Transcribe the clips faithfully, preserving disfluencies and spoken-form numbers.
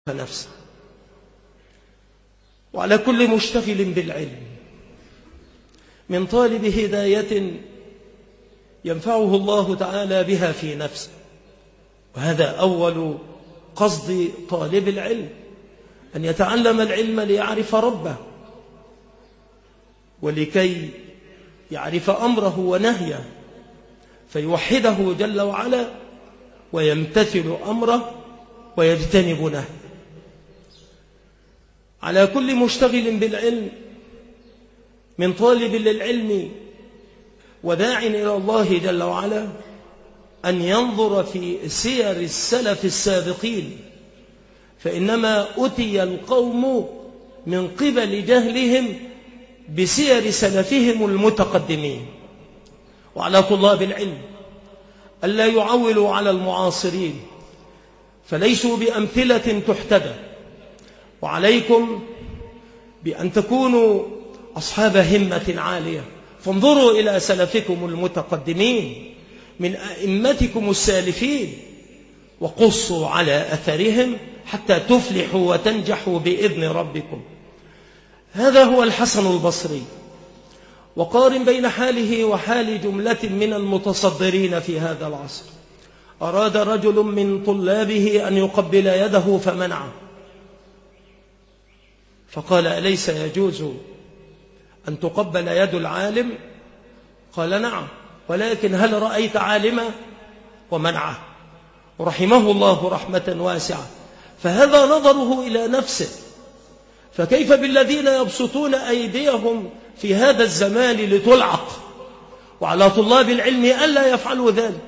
نفسه. وعلى كل مشتغل بالعلم من طالب هداية ينفعه الله تعالى بها في نفسه، وهذا أول قصد طالب العلم، أن يتعلم العلم ليعرف ربه ولكي يعرف أمره ونهيه فيوحده جل وعلا ويمتثل أمره ويجتنب نهيه. على كل مشتغل بالعلم من طالب للعلم وداع إلى الله جل وعلا أن ينظر في سير السلف السابقين، فإنما أتي القوم من قبل جهلهم بسير سلفهم المتقدمين. وعلى طلاب العلم ألا يعولوا على المعاصرين فليسوا بأمثلة تحتدى، وعليكم بأن تكونوا أصحاب همة عالية، فانظروا إلى سلفكم المتقدمين من أئمتكم السالفين وقصوا على أثرهم حتى تفلحوا وتنجحوا بإذن ربكم. هذا هو الحسن البصري، وقارن بين حاله وحال جملة من المتصدرين في هذا العصر. أراد رجل من طلابه أن يقبل يده فمنعه، فقال: أليس يجوز أن تقبل يد العالم؟ قال: نعم، ولكن هل رأيت عالما؟ ومنعه، ورحمه الله رحمة واسعة. فهذا نظره إلى نفسه، فكيف بالذين يبسطون أيديهم في هذا الزمان لتلعق؟ وعلى طلاب العلم ألا يفعلوا ذلك.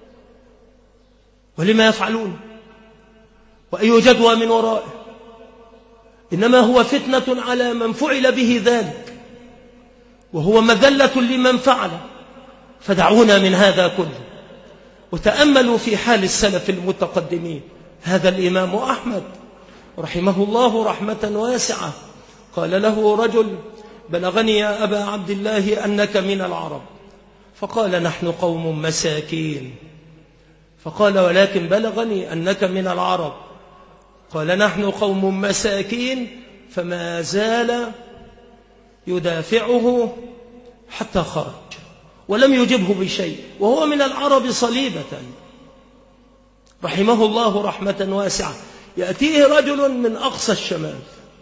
ولما يفعلون؟ وأي جدوى من ورائه؟ إنما هو فتنة على من فعل به ذلك، وهو مذلة لمن فعل. فدعونا من هذا كله وتأملوا في حال السلف المتقدمين. هذا الإمام أحمد رحمه الله رحمة واسعة قال له رجل: بلغني يا أبا عبد الله أنك من العرب. فقال: نحن قوم مساكين. فقال: ولكن بلغني أنك من العرب. قال: نحن قوم مساكين. فما زال يدافعه حتى خرج ولم يجبه بشيء، وهو من العرب صليبة رحمه الله رحمة واسعة. يأتيه رجل من أقصى الشمال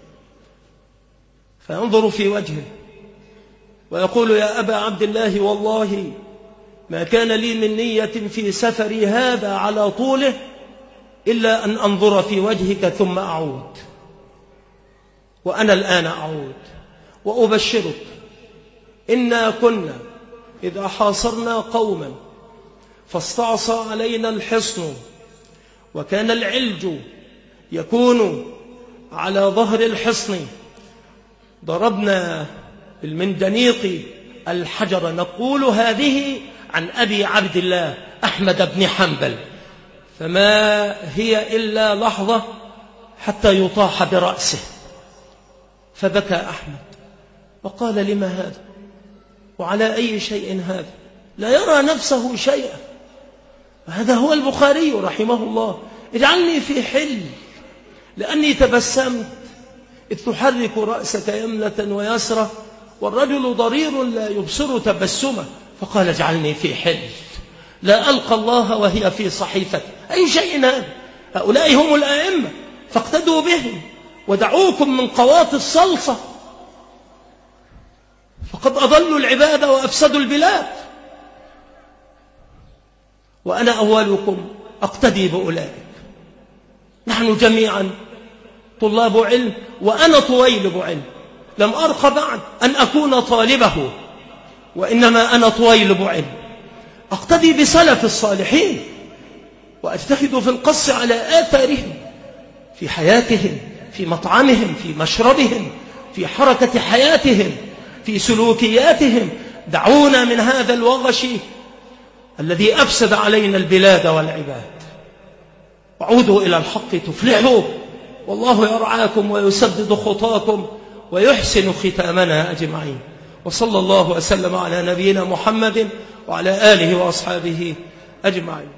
فينظر في وجهه ويقول: يا أبا عبد الله، والله ما كان لي من نية في سفري هذا على طوله إلا أن أنظر في وجهك ثم أعود. وأنا الآن أعود وأبشرك، إنا كنا إذا حاصرنا قوما فاستعصى علينا الحصن وكان العلج يكون على ظهر الحصن ضربنا بالمندنيق الحجر نقول: هذه عن أبي عبد الله أحمد بن حنبل. فما هي إلا لحظة حتى يطاح برأسه. فبكى أحمد وقال: لما هذا؟ وعلى أي شيء هذا؟ لا يرى نفسه شيئا. وهذا هو البخاري رحمه الله: اجعلني في حل لأني تبسمت إذ تحرك رأسك يمنة ويسرة والرجل ضرير لا يبصر تبسمه. فقال: اجعلني في حل لا ألقى الله وهي في صحيفتي. أي شيء هذا؟ هؤلاء هم الأئمة فاقتدوا بهم ودعوكم من قواط الصلصة، فقد أضلوا العباد وأفسدوا البلاد. وأنا أولكم أقتدي بأولئك. نحن جميعا طلاب علم، وأنا طويلب علم، لم أرق بعد أن أكون طالبه، وإنما أنا طويلب علم. أقتدي بسلف الصالحين وأجتهد في القص على آثارهم في حياتهم، في مطعمهم، في مشربهم، في حركة حياتهم، في سلوكياتهم. دعونا من هذا الوغش الذي أفسد علينا البلاد والعباد. وعودوا إلى الحق تفلحوا، والله يرعاكم ويسدد خطاكم ويحسن ختامنا أجمعين. وصلى الله وسلم على نبينا محمد وعلى آله وأصحابه أجمعين.